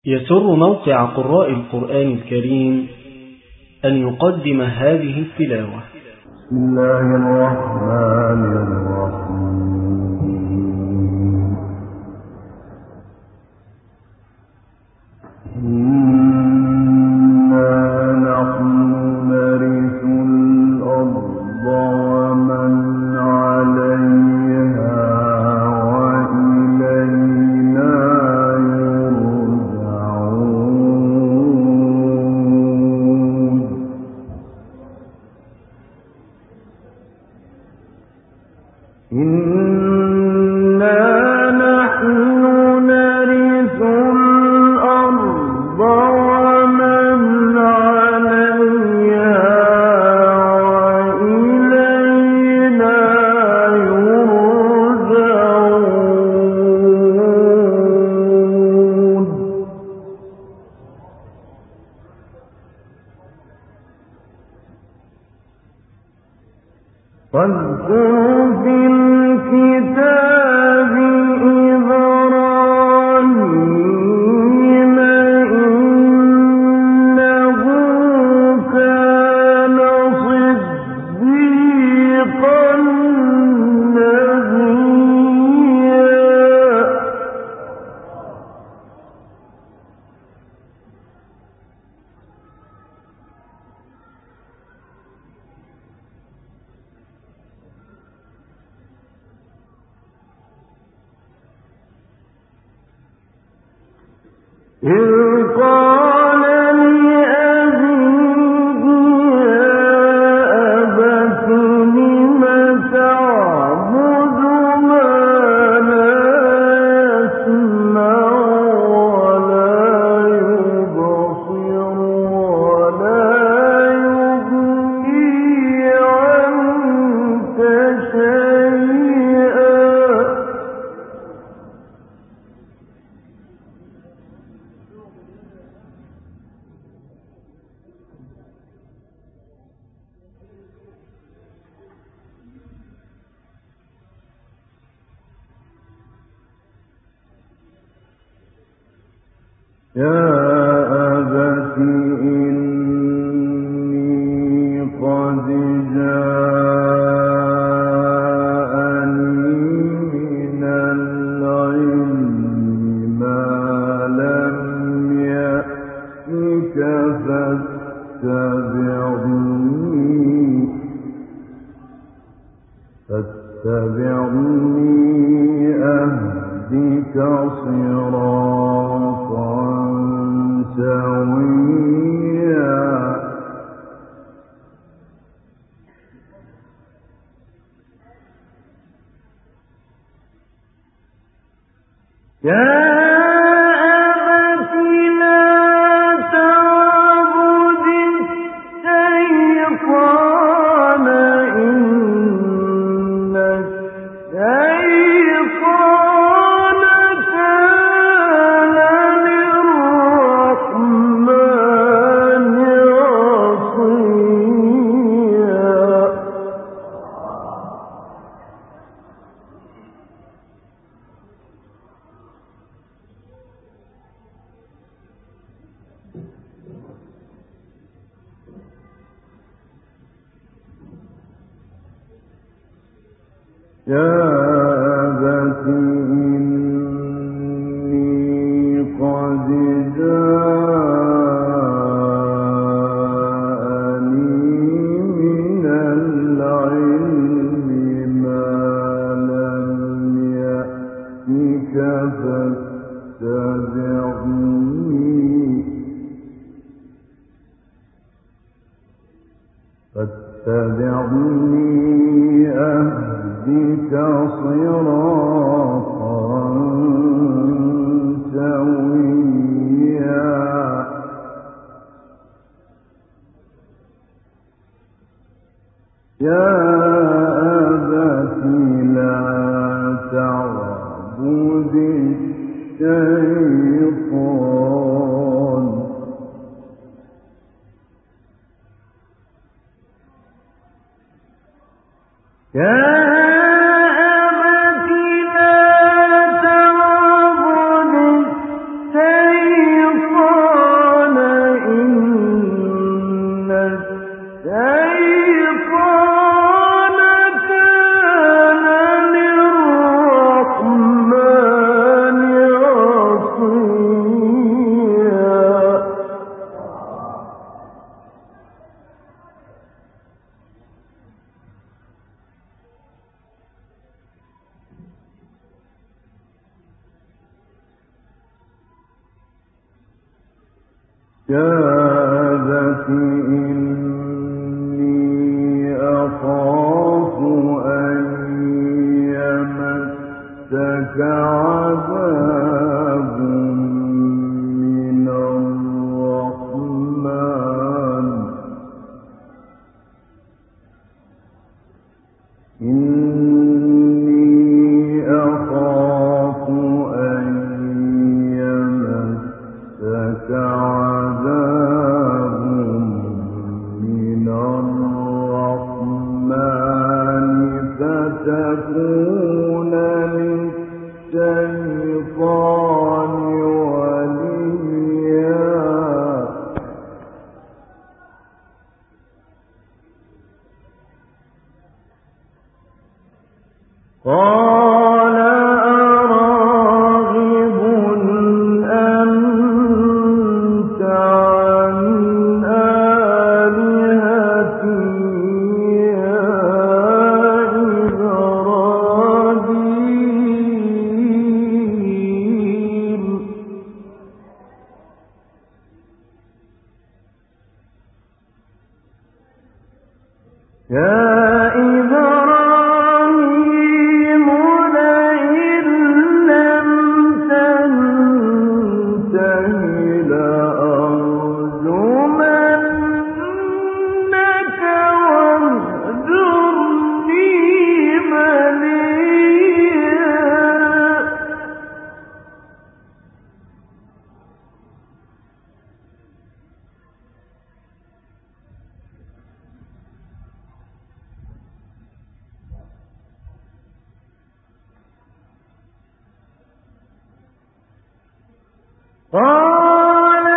يسر موقع قراء القرآن الكريم أن يقدم هذه التلاوة. بسم الله الرحمن الرحيم. إنا نحن نرث الأرض ومن عليها وإلينا يرجعون. إنا نحن نرث الأرض ومن عليها وإلينا يرجعون. واذكر في الكتاب إبراهيم إنه كان صديقا نبيا. إذ قال لأبيه يا أبت لم تعبد ما لا يسمع ولا يبصر ولا يغني عنك شيئا. يا أبت إني قد جاءني من العلم ما لم يأتك فاتبعني أهدك صراطا سويا. يا أبت لا تعبد الشيطان إن الشيطان كان للرحمن عصيا. يا أبت إني قد جاءني من العلم ما لم يأتك فاتبعني أهدك صراطا سويا. يا أبت لا تعبد الشيطان يا أبت لا تعبد الشيطان يا أبت إني أخاف أن يمسك عذاب من الرحمن إني أخاف أن يمسك عذاب من الرحمن فتكون للشيطان وليا قال أراغب أنت عن آلهتي يا إبراهيم لئن لم تنته لأرجمنك واهجرني مليا قال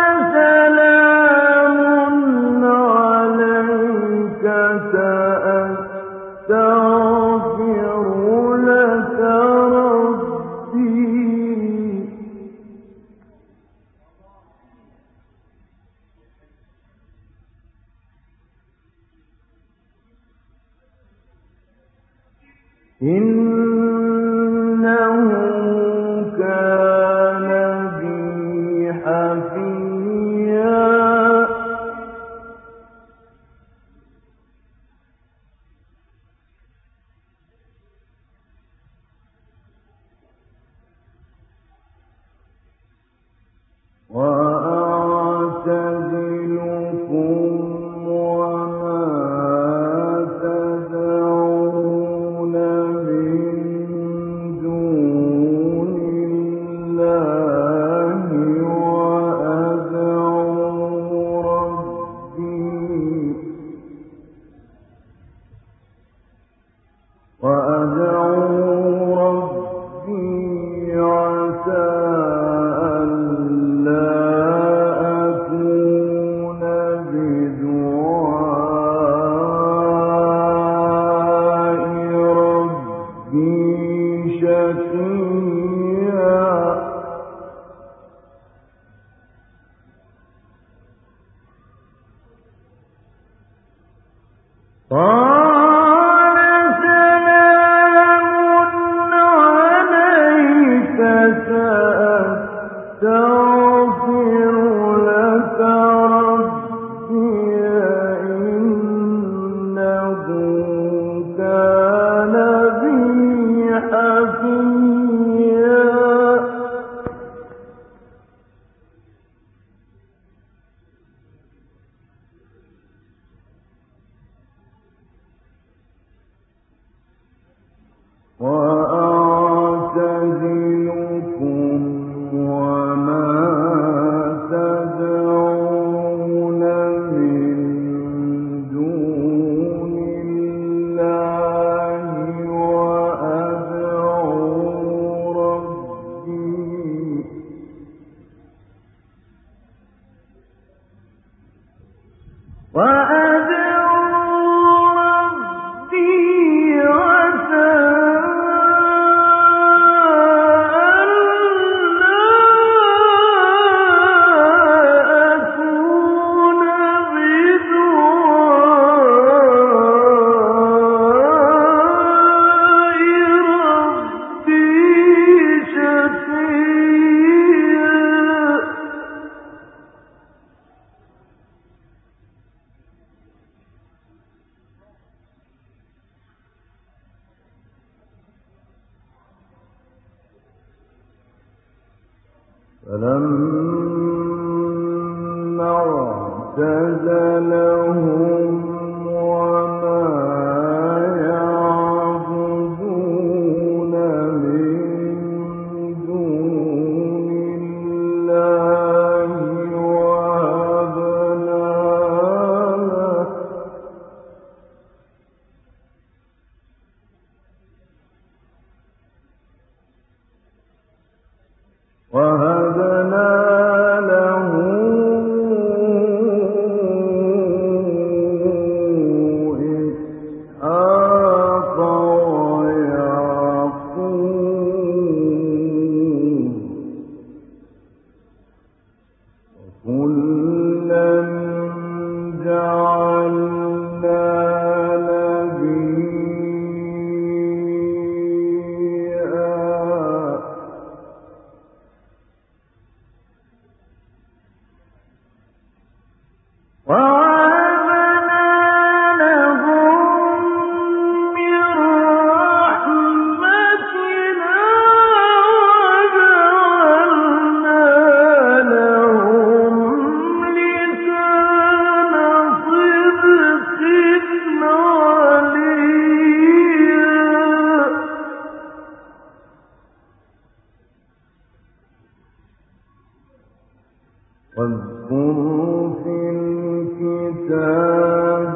سلام عليك سأستغفر لك ربي إنه كان بي حفيا وأعتزلكم وما تدعون من دون الله وأدعو ربي عسى ألا أكون بدعاء ربي شقيا قال سلام عليك سأستغفر لك ربي إنه كان بي حفيا وأعتزلكم وما تدعون من دون الله وأدعو ربي عسى ألا فلما اعتزلهم وما يعبدون من دون الله وهبنا له إسحاق ويعقوب وكلا جعلنا واذكر في الكتاب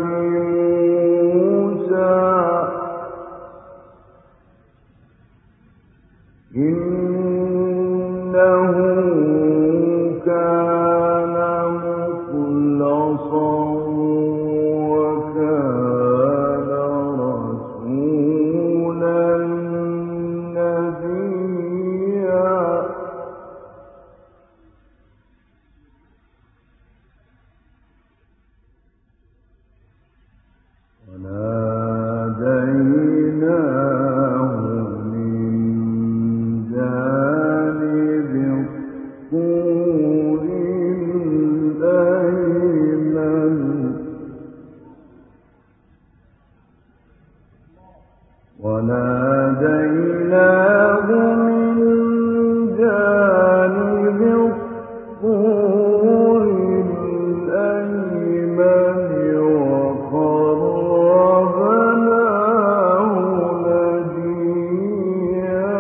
موسى إنه كان مخلصا وكان رسولا نبيا وناديناه من جانب الطور الأيمن وناديناه من جانب الطور الأيمن وقربناه نجيا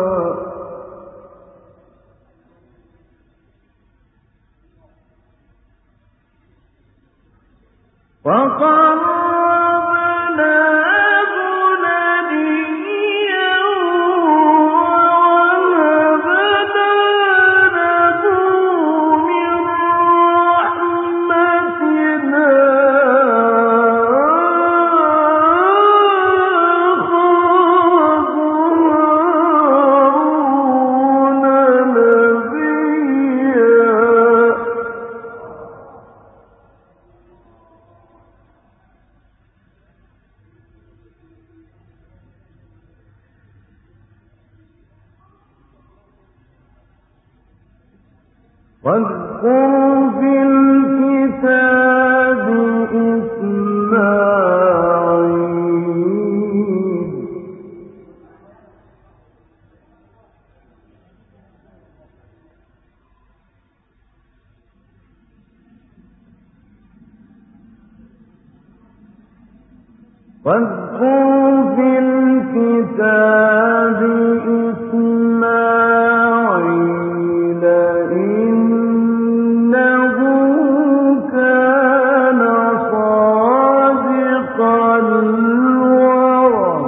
واذكر في الكتاب إسماعيل واذكر في الكتاب إسماعيل إنه كان صادق الوعد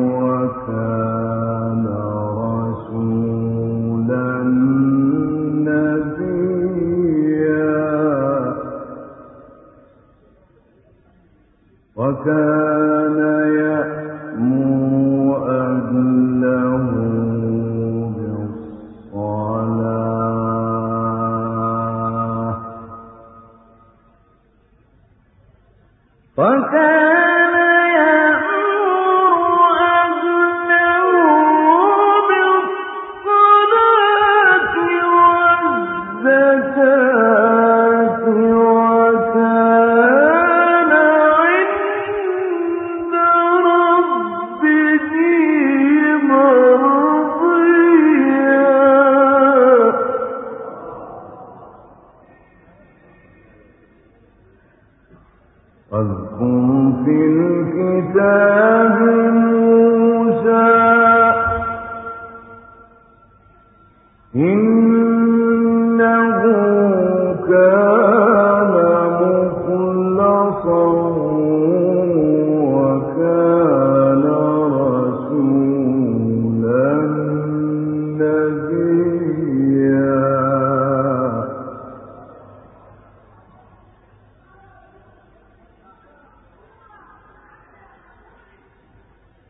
وكان رسولا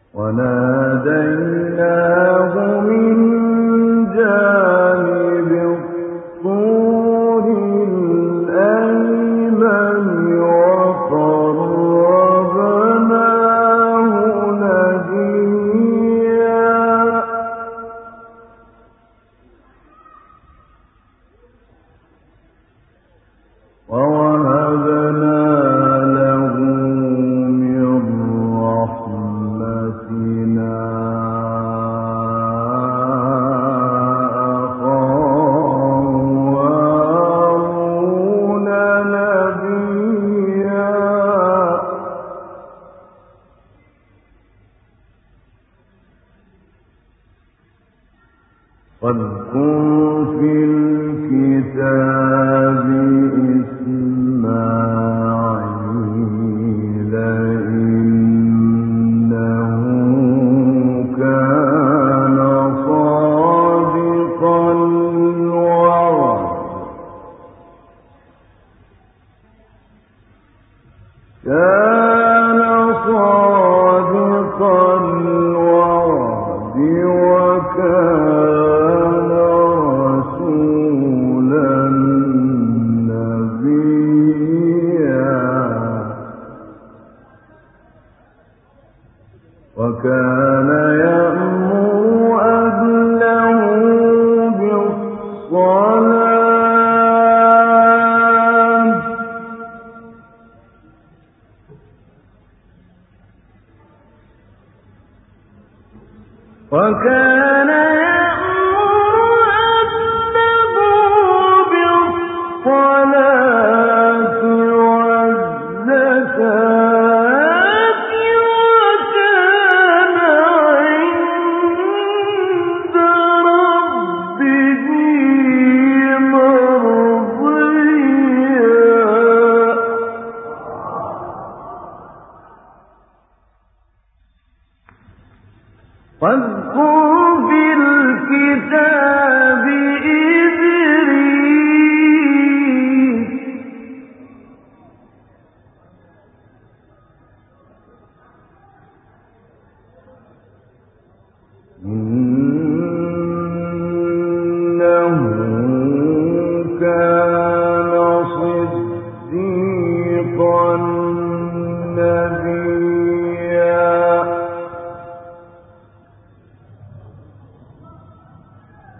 وناديناه من جانب الطور الأيمن وقربناه نجيا ووهبنا له من رحمتنا أخاه هارون نبيا واذكر في الكتاب إسماعيل إنه كان صادق الوعد وكان رسولا نبيا وكان يأمر أهله بالصلاة وكان يأمر أهله بالصلاة والزكاة وكان عند ربه مرضيا واذكر في الكتاب إدريس إنه كان صديقا نبيا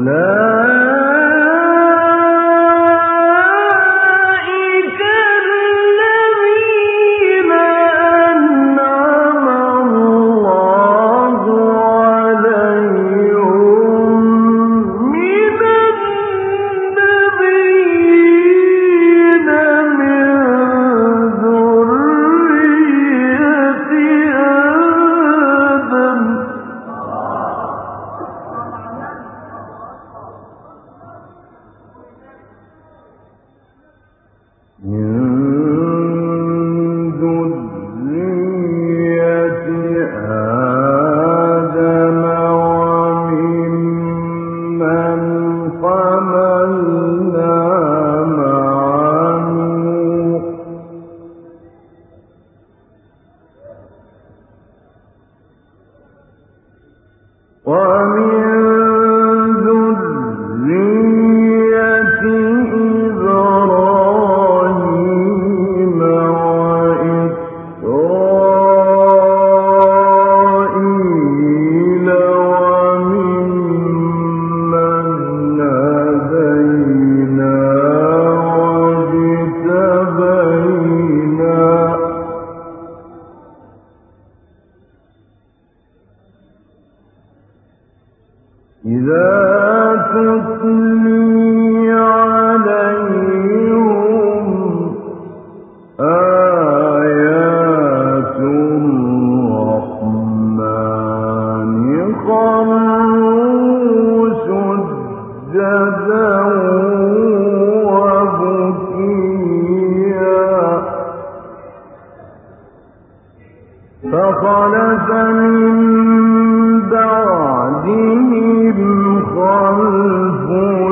فخلف من بعدهم خلف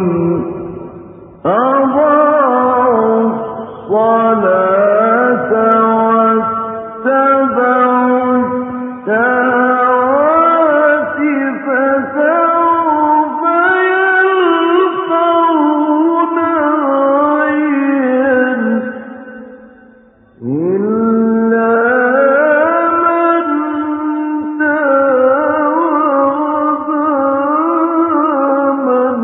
أضاعوا الصلاة واتبعوا الشهوات فسوف يلقون غيا إلا من تاب وآمن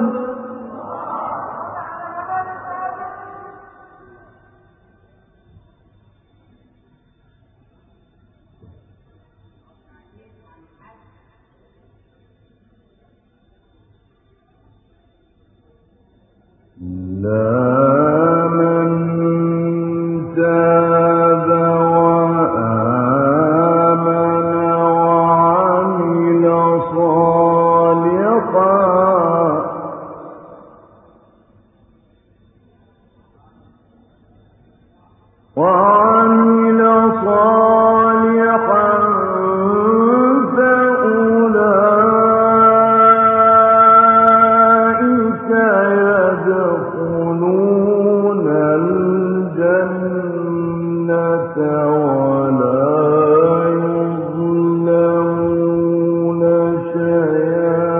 وعمل صالحا فأولئك يدخلون الجنة ولا يظلمون شيئا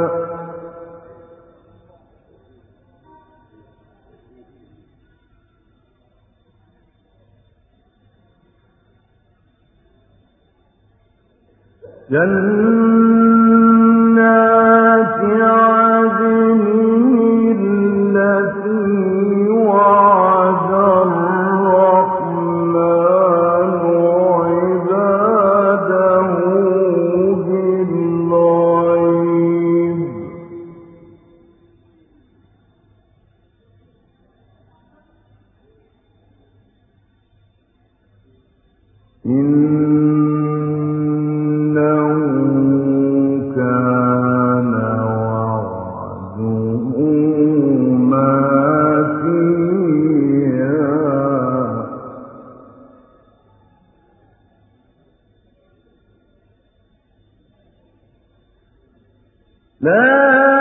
جنات عدن التي وعد الرحمن عباده بالغيب إنه كان وعده ماتيا لا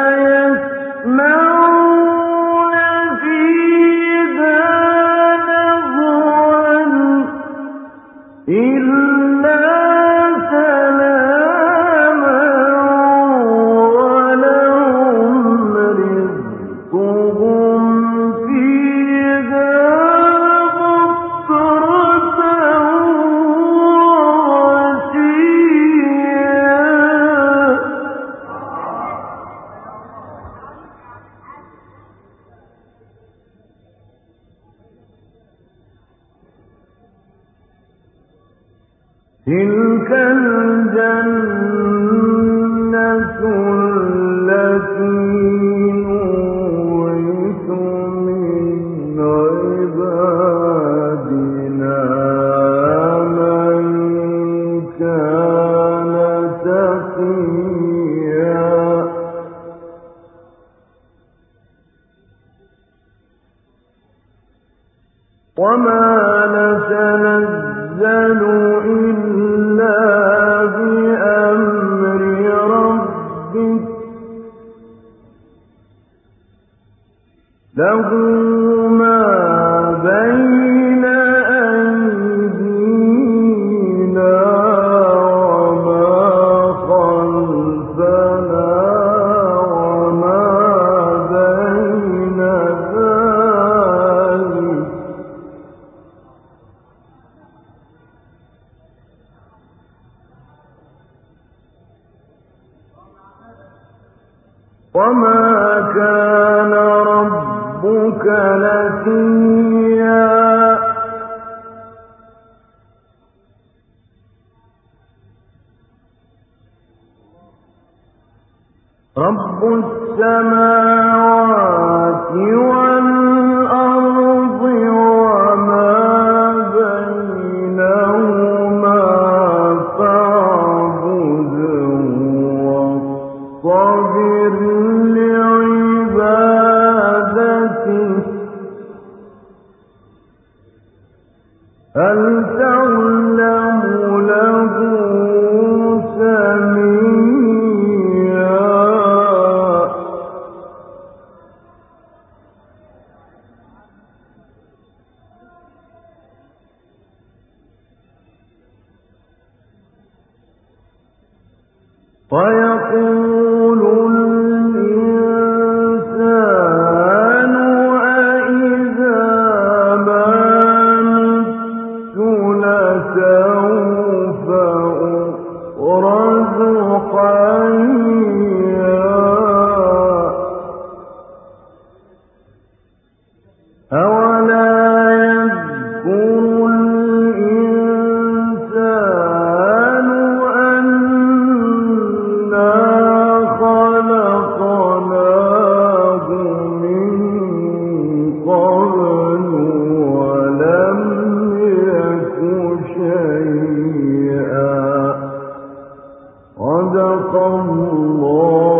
يسمعون فيها لغوا إلا سلاما ولهم رزقهم فيها بكرة وعشيا له ما بين أيدينا وما خلفنا وما بين ذلك وما كان ربك نسيا رب السماوات والأرض وما بينهما فاعبده واصطبر لعبادته هل تعلم له سميا ويقول الإنسان أإذا ما مت لسوف أخرج حيا أولا يذكر الإنسان أنا خلقناه من قبل ولم يك شيئا صدق الله